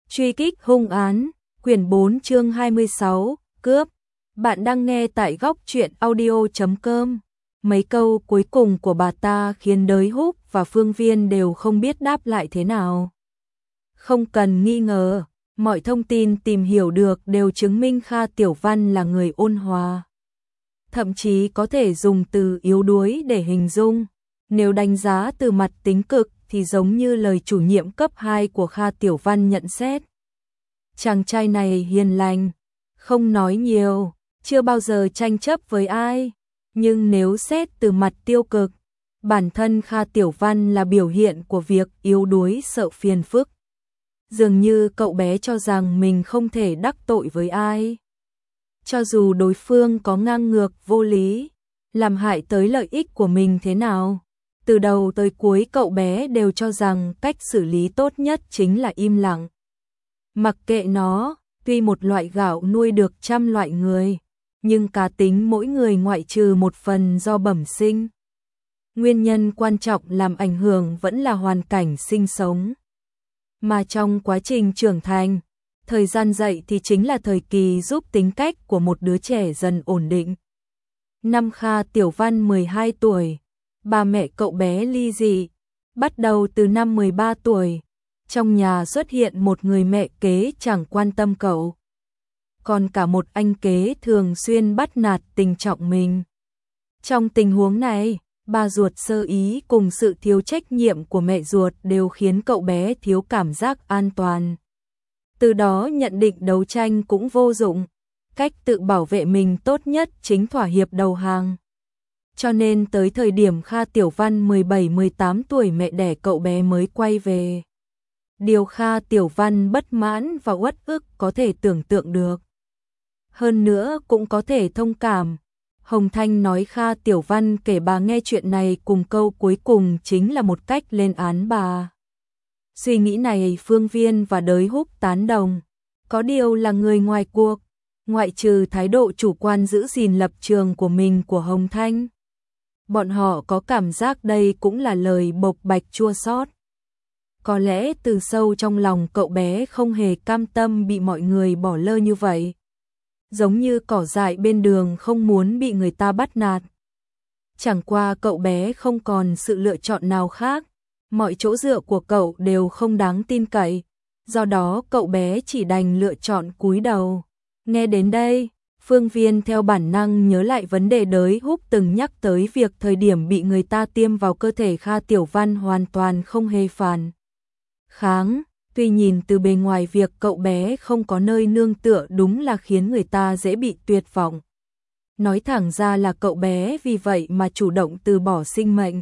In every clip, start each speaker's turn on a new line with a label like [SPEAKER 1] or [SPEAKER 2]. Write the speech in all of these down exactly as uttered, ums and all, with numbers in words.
[SPEAKER 1] Truy kích hung án, quyển bốn chương hai mươi sáu, cướp. Bạn đang nghe tại góc truyện audio chấm com. Mấy câu cuối cùng của bà ta khiến Đới Húc và Phương Viên đều không biết đáp lại thế nào. Không cần nghi ngờ, mọi thông tin tìm hiểu được đều chứng minh Kha Tiểu Văn là người ôn hòa. Thậm chí có thể dùng từ yếu đuối để hình dung. Nếu đánh giá từ mặt tính cực thì giống như lời chủ nhiệm cấp hai của Kha Tiểu Văn nhận xét. Chàng trai này hiền lành, không nói nhiều, chưa bao giờ tranh chấp với ai. Nhưng nếu xét từ mặt tiêu cực, bản thân Kha Tiểu Văn là biểu hiện của việc yếu đuối sợ phiền phức. Dường như cậu bé cho rằng mình không thể đắc tội với ai. Cho dù đối phương có ngang ngược vô lý, làm hại tới lợi ích của mình thế nào. Từ đầu tới cuối cậu bé đều cho rằng cách xử lý tốt nhất chính là im lặng. Mặc kệ nó, tuy một loại gạo nuôi được trăm loại người, nhưng cá tính mỗi người ngoại trừ một phần do bẩm sinh. Nguyên nhân quan trọng làm ảnh hưởng vẫn là hoàn cảnh sinh sống. Mà trong quá trình trưởng thành, thời gian dậy thì chính là thời kỳ giúp tính cách của một đứa trẻ dần ổn định. Năm Kha Tiểu Văn mười hai tuổi, bà mẹ cậu bé ly dị. Bắt đầu từ năm mười ba tuổi, trong nhà xuất hiện một người mẹ kế chẳng quan tâm cậu. Còn cả một anh kế thường xuyên bắt nạt tình trọng mình. Trong tình huống này, bà ruột sơ ý cùng sự thiếu trách nhiệm của mẹ ruột đều khiến cậu bé thiếu cảm giác an toàn. Từ đó nhận định đấu tranh cũng vô dụng, cách tự bảo vệ mình tốt nhất chính thỏa hiệp đầu hàng. Cho nên tới thời điểm Kha Tiểu Văn mười bảy mười tám tuổi mẹ đẻ cậu bé mới quay về. Điều Kha Tiểu Văn bất mãn và uất ức có thể tưởng tượng được. Hơn nữa cũng có thể thông cảm. Hồng Thanh nói Kha Tiểu Văn kể bà nghe chuyện này cùng câu cuối cùng chính là một cách lên án bà. Suy nghĩ này Phương Viên và Đới Húc tán đồng. Có điều là người ngoài cuộc, ngoại trừ thái độ chủ quan giữ gìn lập trường của mình của Hồng Thanh. Bọn họ có cảm giác đây cũng là lời bộc bạch chua xót. Có lẽ từ sâu trong lòng cậu bé không hề cam tâm bị mọi người bỏ lơ như vậy. Giống như cỏ dại bên đường không muốn bị người ta bắt nạt. Chẳng qua cậu bé không còn sự lựa chọn nào khác. Mọi chỗ dựa của cậu đều không đáng tin cậy. Do đó cậu bé chỉ đành lựa chọn cúi đầu. Nghe đến đây, Phương Viên theo bản năng nhớ lại vấn đề Đới Húc từng nhắc tới việc thời điểm bị người ta tiêm vào cơ thể Kha Tiểu Văn hoàn toàn không hề phản kháng. Tuy nhìn từ bề ngoài việc cậu bé không có nơi nương tựa đúng là khiến người ta dễ bị tuyệt vọng. Nói thẳng ra là cậu bé vì vậy mà chủ động từ bỏ sinh mệnh.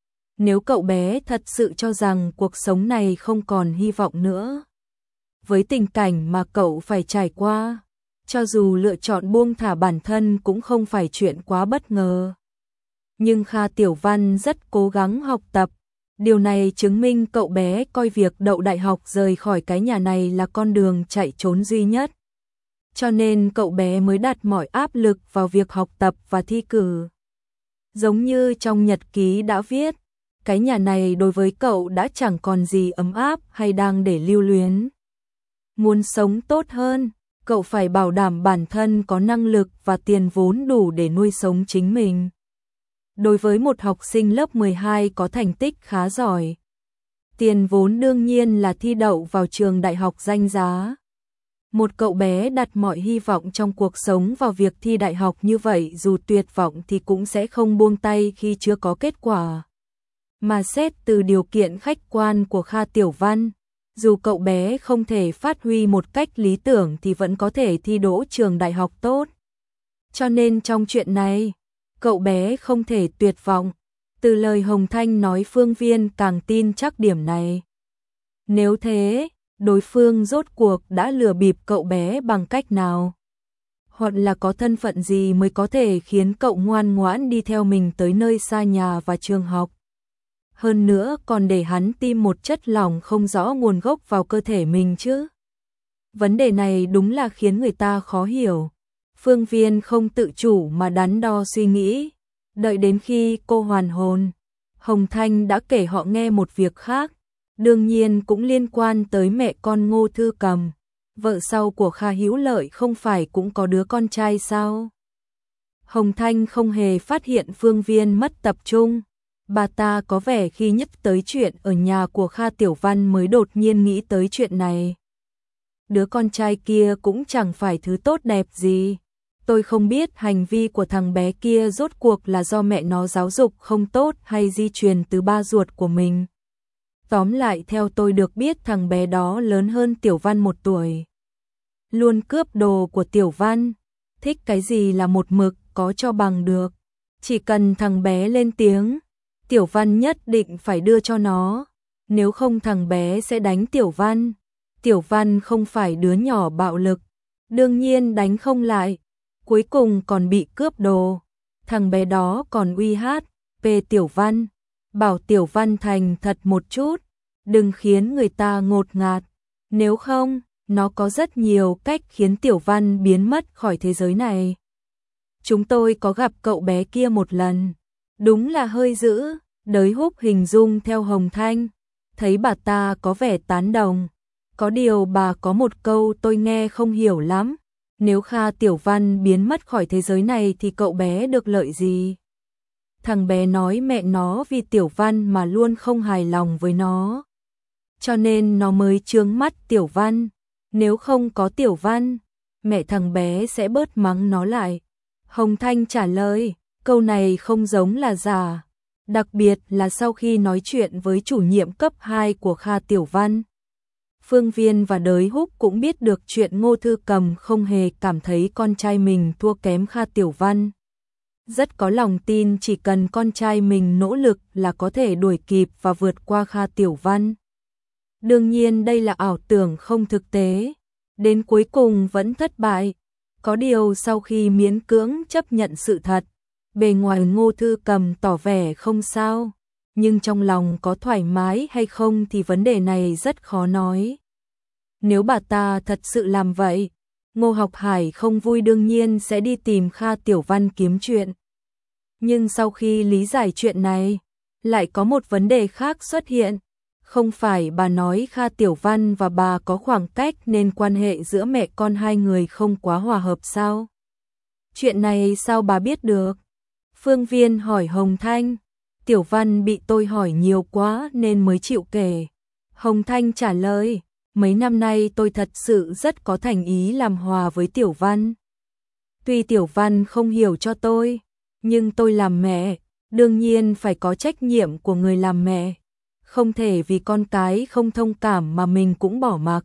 [SPEAKER 1] Nếu cậu bé thật sự cho rằng cuộc sống này không còn hy vọng nữa, với tình cảnh mà cậu phải trải qua, cho dù lựa chọn buông thả bản thân cũng không phải chuyện quá bất ngờ. Nhưng Kha Tiểu Văn rất cố gắng học tập. Điều này chứng minh cậu bé coi việc đậu đại học rời khỏi cái nhà này là con đường chạy trốn duy nhất. Cho nên cậu bé mới đặt mọi áp lực vào việc học tập và thi cử. Giống như trong nhật ký đã viết, cái nhà này đối với cậu đã chẳng còn gì ấm áp hay đang để lưu luyến. Muốn sống tốt hơn, cậu phải bảo đảm bản thân có năng lực và tiền vốn đủ để nuôi sống chính mình. Đối với một học sinh lớp mười hai có thành tích khá giỏi, tiền vốn đương nhiên là thi đậu vào trường đại học danh giá. Một cậu bé đặt mọi hy vọng trong cuộc sống vào việc thi đại học như vậy dù tuyệt vọng thì cũng sẽ không buông tay khi chưa có kết quả. Mà xét từ điều kiện khách quan của Kha Tiểu Văn, dù cậu bé không thể phát huy một cách lý tưởng thì vẫn có thể thi đỗ trường đại học tốt. Cho nên trong chuyện này, cậu bé không thể tuyệt vọng. Từ lời Hồng Thanh nói Phương Viên càng tin chắc điểm này. Nếu thế, đối phương rốt cuộc đã lừa bịp cậu bé bằng cách nào? Hoặc là có thân phận gì mới có thể khiến cậu ngoan ngoãn đi theo mình tới nơi xa nhà và trường học? Hơn nữa còn để hắn tiêm một chất lỏng không rõ nguồn gốc vào cơ thể mình chứ? Vấn đề này đúng là khiến người ta khó hiểu. Phương Viên không tự chủ mà đắn đo suy nghĩ. Đợi đến khi cô hoàn hồn, Hồng Thanh đã kể họ nghe một việc khác. đương nhiên cũng liên quan tới mẹ con Ngô Thư Cầm. Vợ sau của Kha Hữu Lợi không phải cũng có đứa con trai sao? Hồng Thanh không hề phát hiện Phương Viên mất tập trung. Bà ta có vẻ khi nhắc tới chuyện ở nhà của Kha Tiểu Văn mới đột nhiên nghĩ tới chuyện này. Đứa con trai kia cũng chẳng phải thứ tốt đẹp gì. Tôi không biết hành vi của thằng bé kia rốt cuộc là do mẹ nó giáo dục không tốt hay di truyền từ ba ruột của mình. Tóm lại theo tôi được biết thằng bé đó lớn hơn Tiểu Văn một tuổi. Luôn cướp đồ của Tiểu Văn. Thích cái gì là một mực có cho bằng được. Chỉ cần thằng bé lên tiếng, Tiểu Văn nhất định phải đưa cho nó. Nếu không thằng bé sẽ đánh Tiểu Văn. Tiểu Văn không phải đứa nhỏ bạo lực. Đương nhiên đánh không lại. Cuối cùng còn bị cướp đồ. Thằng bé đó còn uy hát về Tiểu Văn. Bảo Tiểu Văn thành thật một chút. Đừng khiến người ta ngột ngạt. Nếu không, nó có rất nhiều cách khiến Tiểu Văn biến mất khỏi thế giới này. Chúng tôi có gặp cậu bé kia một lần. Đúng là hơi dữ. Đới Húc hình dung theo Hồng Thanh. Thấy bà ta có vẻ tán đồng. Có điều bà có một câu tôi nghe không hiểu lắm. Nếu Kha Tiểu Văn biến mất khỏi thế giới này thì cậu bé được lợi gì? Thằng bé nói mẹ nó vì Tiểu Văn mà luôn không hài lòng với nó. Cho nên nó mới chướng mắt Tiểu Văn. Nếu không có Tiểu Văn, mẹ thằng bé sẽ bớt mắng nó lại. Hồng Thanh trả lời, câu này không giống là giả. Đặc biệt là sau khi nói chuyện với chủ nhiệm cấp hai của Kha Tiểu Văn. Phương Viên và Đới Húc cũng biết được chuyện Ngô Thư Cầm không hề cảm thấy con trai mình thua kém Kha Tiểu Văn. Rất có lòng tin chỉ cần con trai mình nỗ lực là có thể đuổi kịp và vượt qua Kha Tiểu Văn. Đương nhiên đây là ảo tưởng không thực tế. Đến cuối cùng vẫn thất bại. Có điều sau khi miễn cưỡng chấp nhận sự thật, bề ngoài Ngô Thư Cầm tỏ vẻ không sao. Nhưng trong lòng có thoải mái hay không thì vấn đề này rất khó nói. Nếu bà ta thật sự làm vậy, Ngô Học Hải không vui đương nhiên sẽ đi tìm Kha Tiểu Văn kiếm chuyện. Nhưng sau khi lý giải chuyện này, lại có một vấn đề khác xuất hiện. Không phải bà nói Kha Tiểu Văn và bà có khoảng cách nên quan hệ giữa mẹ con hai người không quá hòa hợp sao? Chuyện này sao bà biết được? Phương Viên hỏi Hồng Thanh. Tiểu Văn bị tôi hỏi nhiều quá nên mới chịu kể. Hồng Thanh trả lời, mấy năm nay tôi thật sự rất có thành ý làm hòa với Tiểu Văn. Tuy Tiểu Văn không hiểu cho tôi, nhưng tôi làm mẹ, đương nhiên phải có trách nhiệm của người làm mẹ. Không thể vì con cái không thông cảm mà mình cũng bỏ mặc.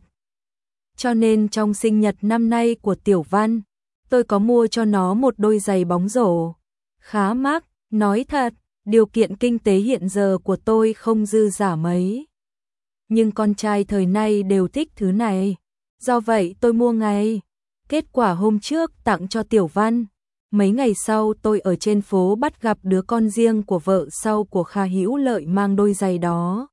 [SPEAKER 1] Cho nên trong sinh nhật năm nay của Tiểu Văn, tôi có mua cho nó một đôi giày bóng rổ. Khá mắc, nói thật. Điều kiện kinh tế hiện giờ của tôi không dư giả mấy. Nhưng con trai thời nay đều thích thứ này. Do vậy tôi mua ngay. Kết quả hôm trước tặng cho Tiểu Văn. Mấy ngày sau tôi ở trên phố bắt gặp đứa con riêng của vợ sau của Kha Hữu Lợi mang đôi giày đó.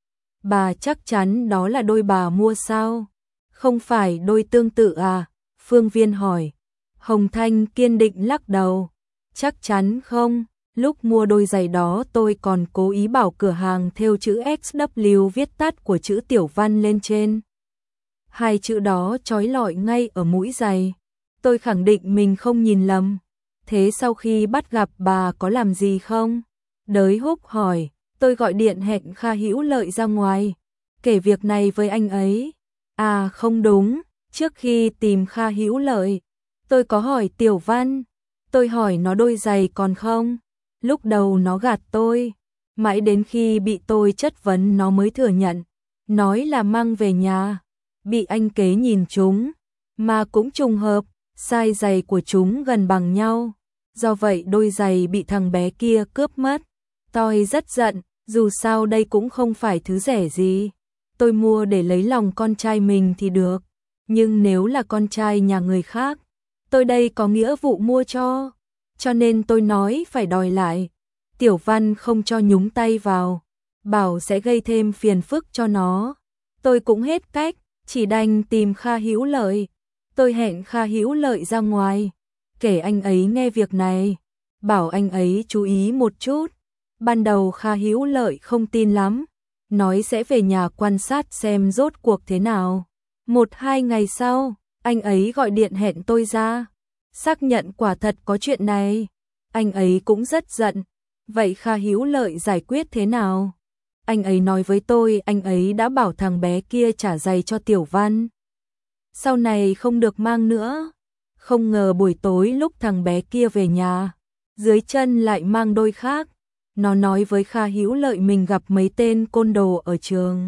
[SPEAKER 1] Bà chắc chắn đó là đôi bà mua sao? Không phải đôi tương tự à? Phương Viên hỏi. Hồng Thanh kiên định lắc đầu. Chắc chắn không. Lúc mua đôi giày đó tôi còn cố ý bảo cửa hàng thêu chữ ích vê viết tắt của chữ Tiểu Văn lên trên. Hai chữ đó chói lọi ngay ở mũi giày. Tôi khẳng định mình không nhìn lầm. Thế sau khi bắt gặp bà có làm gì không? Đới Húc hỏi. Tôi gọi điện hẹn Kha Hữu Lợi ra ngoài. Kể việc này với anh ấy. À không đúng. Trước khi tìm Kha Hữu Lợi, tôi có hỏi Tiểu Văn. Tôi hỏi nó đôi giày còn không? Lúc đầu nó gạt tôi, mãi đến khi bị tôi chất vấn nó mới thừa nhận, nói là mang về nhà, bị anh kế nhìn chúng, mà cũng trùng hợp, size giày của chúng gần bằng nhau, do vậy đôi giày bị thằng bé kia cướp mất. Tôi rất giận, dù sao đây cũng không phải thứ rẻ gì, tôi mua để lấy lòng con trai mình thì được, nhưng nếu là con trai nhà người khác, tôi đây có nghĩa vụ mua cho. Cho nên tôi nói phải đòi lại. Tiểu Văn không cho nhúng tay vào, bảo sẽ gây thêm phiền phức cho nó. Tôi cũng hết cách, chỉ đành tìm Kha Hữu Lợi. Tôi hẹn Kha Hữu Lợi ra ngoài, kể anh ấy nghe việc này, bảo anh ấy chú ý một chút. Ban đầu Kha Hữu Lợi không tin lắm, nói sẽ về nhà quan sát xem rốt cuộc thế nào. Một hai ngày sau, anh ấy gọi điện hẹn tôi ra, xác nhận quả thật có chuyện này. Anh ấy cũng rất giận. Vậy Kha Hữu Lợi giải quyết thế nào? Anh ấy nói với tôi anh ấy đã bảo thằng bé kia trả giày cho Tiểu Văn, sau này không được mang nữa. Không ngờ buổi tối lúc thằng bé kia về nhà, dưới chân lại mang đôi khác. Nó nói với Kha Hữu Lợi mình gặp mấy tên côn đồ ở trường.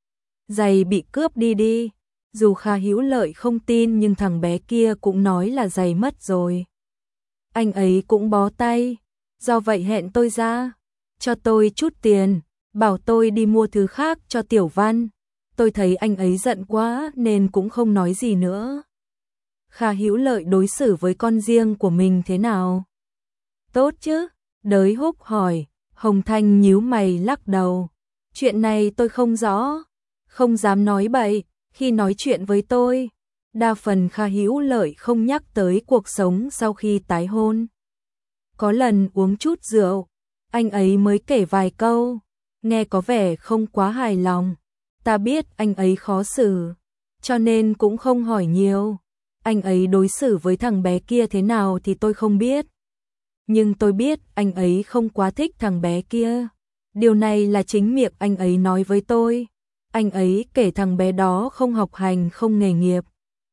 [SPEAKER 1] Giày bị cướp đi đi. Dù Kha Hữu Lợi không tin nhưng thằng bé kia cũng nói là giày mất rồi. Anh ấy cũng bó tay. Do vậy hẹn tôi ra, cho tôi chút tiền, bảo tôi đi mua thứ khác cho Tiểu Văn. Tôi thấy anh ấy giận quá nên cũng không nói gì nữa. Kha Hữu Lợi đối xử với con riêng của mình thế nào? Tốt chứ? Đới Húc hỏi. Hồng Thanh nhíu mày lắc đầu. Chuyện này tôi không rõ, không dám nói bậy. Khi nói chuyện với tôi, đa phần Kha Hữu Lợi không nhắc tới cuộc sống sau khi tái hôn. Có lần uống chút rượu, anh ấy mới kể vài câu, nghe có vẻ không quá hài lòng. Ta biết anh ấy khó xử, cho nên cũng không hỏi nhiều. Anh ấy đối xử với thằng bé kia thế nào thì tôi không biết. Nhưng tôi biết anh ấy không quá thích thằng bé kia. Điều này là chính miệng anh ấy nói với tôi. Anh ấy kể thằng bé đó không học hành, không nghề nghiệp,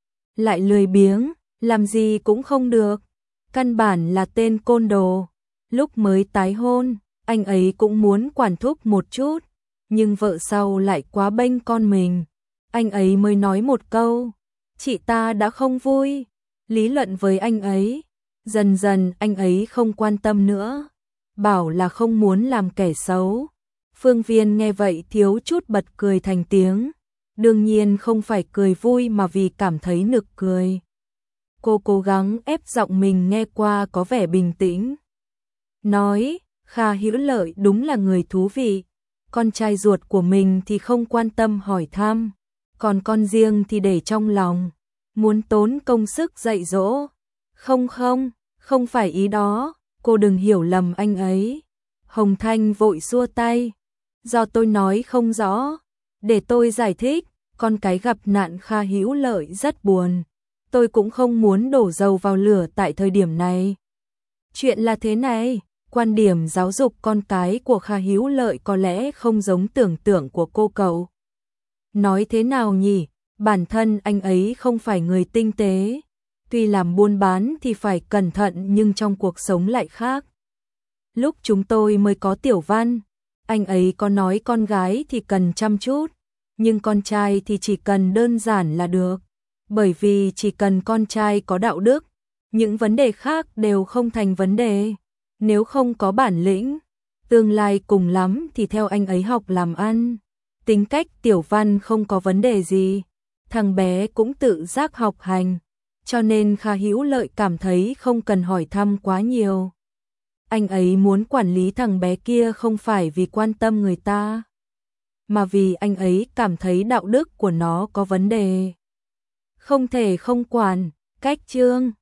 [SPEAKER 1] lại lười biếng, làm gì cũng không được. Căn bản là tên côn đồ. Lúc mới tái hôn, anh ấy cũng muốn quản thúc một chút, nhưng vợ sau lại quá bênh con mình. Anh ấy mới nói một câu, chị ta đã không vui, lý luận với anh ấy. Dần dần anh ấy không quan tâm nữa, bảo là không muốn làm kẻ xấu. Phương Viên nghe vậy thiếu chút bật cười thành tiếng. Đương nhiên không phải cười vui mà vì cảm thấy nực cười. Cô cố gắng ép giọng mình nghe qua có vẻ bình tĩnh. Nói, Kha Hữu Lợi đúng là người thú vị. Con trai ruột của mình thì không quan tâm hỏi thăm, còn con riêng thì để trong lòng, muốn tốn công sức dạy dỗ. Không không, không phải ý đó, cô đừng hiểu lầm anh ấy. Hồng Thanh vội xua tay. Do tôi nói không rõ, để tôi giải thích. Con cái gặp nạn Kha Hữu Lợi rất buồn. Tôi cũng không muốn đổ dầu vào lửa tại thời điểm này. Chuyện là thế này, quan điểm giáo dục con cái của Kha Hữu Lợi có lẽ không giống tưởng tượng của cô cậu. Nói thế nào nhỉ, bản thân anh ấy không phải người tinh tế. Tuy làm buôn bán thì phải cẩn thận nhưng trong cuộc sống lại khác. Lúc chúng tôi mới có Tiểu Văn, anh ấy có nói con gái thì cần chăm chút, nhưng con trai thì chỉ cần đơn giản là được. Bởi vì chỉ cần con trai có đạo đức, những vấn đề khác đều không thành vấn đề. Nếu không có bản lĩnh, tương lai cùng lắm thì theo anh ấy học làm ăn. Tính cách Tiểu Văn không có vấn đề gì, thằng bé cũng tự giác học hành, cho nên Kha Hữu Lợi cảm thấy không cần hỏi thăm quá nhiều. Anh ấy muốn quản lý thằng bé kia không phải vì quan tâm người ta, mà vì anh ấy cảm thấy đạo đức của nó có vấn đề. Không thể không quản. Cách chương